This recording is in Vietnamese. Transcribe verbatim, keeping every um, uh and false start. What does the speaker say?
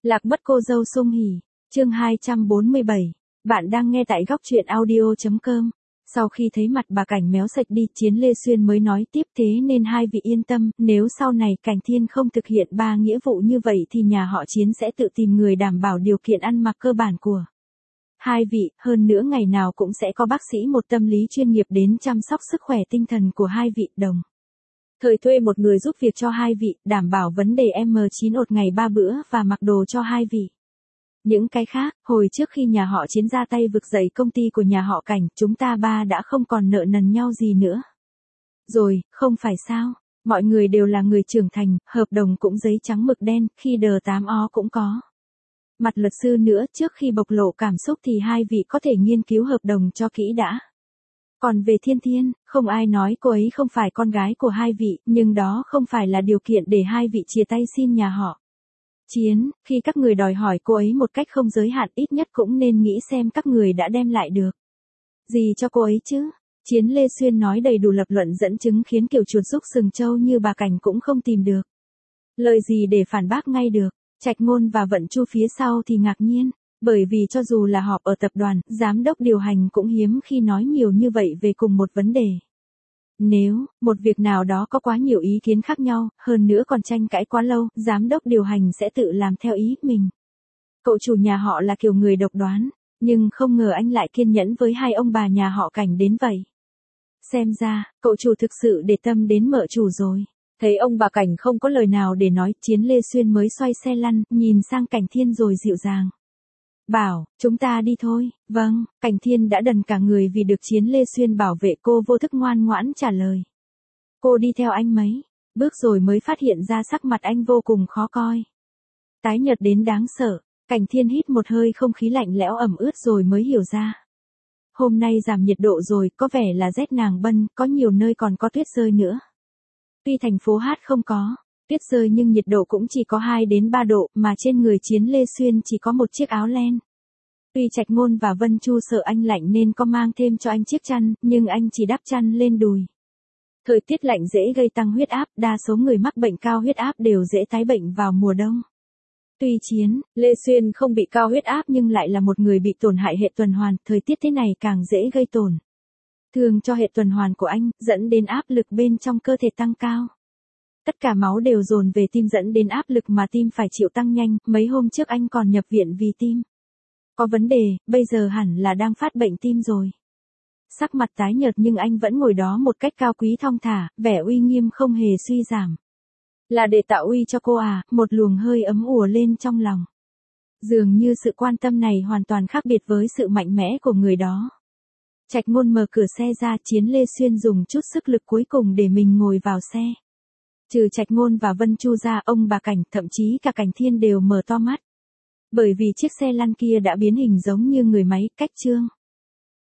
Lạc mất cô dâu Sung Hỉ, chương hai trăm bốn mươi bảy. Bạn đang nghe tại góc truyện audio chấm com. Sau khi thấy mặt bà Cảnh méo sạch đi, Chiến Lê Xuyên mới nói tiếp, thế nên hai vị yên tâm, nếu sau này Cảnh Thiên không thực hiện ba nghĩa vụ như vậy thì nhà họ Chiến sẽ tự tìm người đảm bảo điều kiện ăn mặc cơ bản của hai vị, hơn nữa ngày nào cũng sẽ có bác sĩ một tâm lý chuyên nghiệp đến chăm sóc sức khỏe tinh thần của hai vị, đồng thời thuê một người giúp việc cho hai vị, đảm bảo vấn đề M chín ột ngày ba bữa và mặc đồ cho hai vị. Những cái khác, hồi trước khi nhà họ Chiến ra tay vực dậy công ty của nhà họ Cảnh, chúng ta ba đã không còn nợ nần nhau gì nữa. Rồi, không phải sao, mọi người đều là người trưởng thành, hợp đồng cũng giấy trắng mực đen, khi đờ tám ó cũng có. Mặt luật sư nữa, trước khi bộc lộ cảm xúc thì hai vị có thể nghiên cứu hợp đồng cho kỹ đã. Còn về Thiên Thiên, không ai nói cô ấy không phải con gái của hai vị, nhưng đó không phải là điều kiện để hai vị chia tay xin nhà họ Chiến. Khi các người đòi hỏi cô ấy một cách không giới hạn, ít nhất cũng nên nghĩ xem các người đã đem lại được gì cho cô ấy chứ. Chiến Lê Xuyên nói đầy đủ lập luận dẫn chứng khiến kiểu chuột rúc sừng trâu như bà Cảnh cũng không tìm được lời gì để phản bác ngay được. Trạch Ngôn và Vận Chu phía sau thì ngạc nhiên, bởi vì cho dù là họp ở tập đoàn, giám đốc điều hành cũng hiếm khi nói nhiều như vậy về cùng một vấn đề. Nếu một việc nào đó có quá nhiều ý kiến khác nhau, hơn nữa còn tranh cãi quá lâu, giám đốc điều hành sẽ tự làm theo ý mình. Cậu chủ nhà họ là kiểu người độc đoán, nhưng không ngờ anh lại kiên nhẫn với hai ông bà nhà họ Cảnh đến vậy. Xem ra, cậu chủ thực sự để tâm đến mợ chủ rồi. Thấy ông bà Cảnh không có lời nào để nói, Chiến Lê Xuyên mới xoay xe lăn, nhìn sang Cảnh Thiên rồi dịu dàng bảo, chúng ta đi thôi. Vâng, Cảnh Thiên đã đần cả người vì được Chiến Lê Xuyên bảo vệ, cô vô thức ngoan ngoãn trả lời. Cô đi theo anh mấy bước rồi mới phát hiện ra sắc mặt anh vô cùng khó coi, tái nhợt đến đáng sợ. Cảnh Thiên hít một hơi không khí lạnh lẽo ẩm ướt rồi mới hiểu ra. Hôm nay giảm nhiệt độ rồi, có vẻ là rét nàng bân, có nhiều nơi còn có tuyết rơi nữa. Tuy thành phố Hát không có tuyết rơi nhưng nhiệt độ cũng chỉ có hai đến ba độ, mà trên người Chiến Lê Xuyên chỉ có một chiếc áo len. Tuy Trạch Ngôn và Vân Chu sợ anh lạnh nên có mang thêm cho anh chiếc chăn, nhưng anh chỉ đắp chăn lên đùi. Thời tiết lạnh dễ gây tăng huyết áp, đa số người mắc bệnh cao huyết áp đều dễ tái bệnh vào mùa đông. Tuy Chiến Lê Xuyên không bị cao huyết áp nhưng lại là một người bị tổn hại hệ tuần hoàn, thời tiết thế này càng dễ gây tổn thương cho hệ tuần hoàn của anh, dẫn đến áp lực bên trong cơ thể tăng cao. Tất cả máu đều dồn về tim dẫn đến áp lực mà tim phải chịu tăng nhanh, mấy hôm trước anh còn nhập viện vì tim có vấn đề, bây giờ hẳn là đang phát bệnh tim rồi. Sắc mặt tái nhợt nhưng anh vẫn ngồi đó một cách cao quý thong thả, vẻ uy nghiêm không hề suy giảm. Là để tạo uy cho cô à, một luồng hơi ấm ùa lên trong lòng. Dường như sự quan tâm này hoàn toàn khác biệt với sự mạnh mẽ của người đó. Trạch Ngôn mở cửa xe ra, Chiến Lê Xuyên dùng chút sức lực cuối cùng để mình ngồi vào xe. Trừ Trạch Ngôn và Vân Chu ra, ông bà Cảnh, thậm chí cả Cảnh Thiên đều mở to mắt. Bởi vì chiếc xe lăn kia đã biến hình giống như người máy, cách chương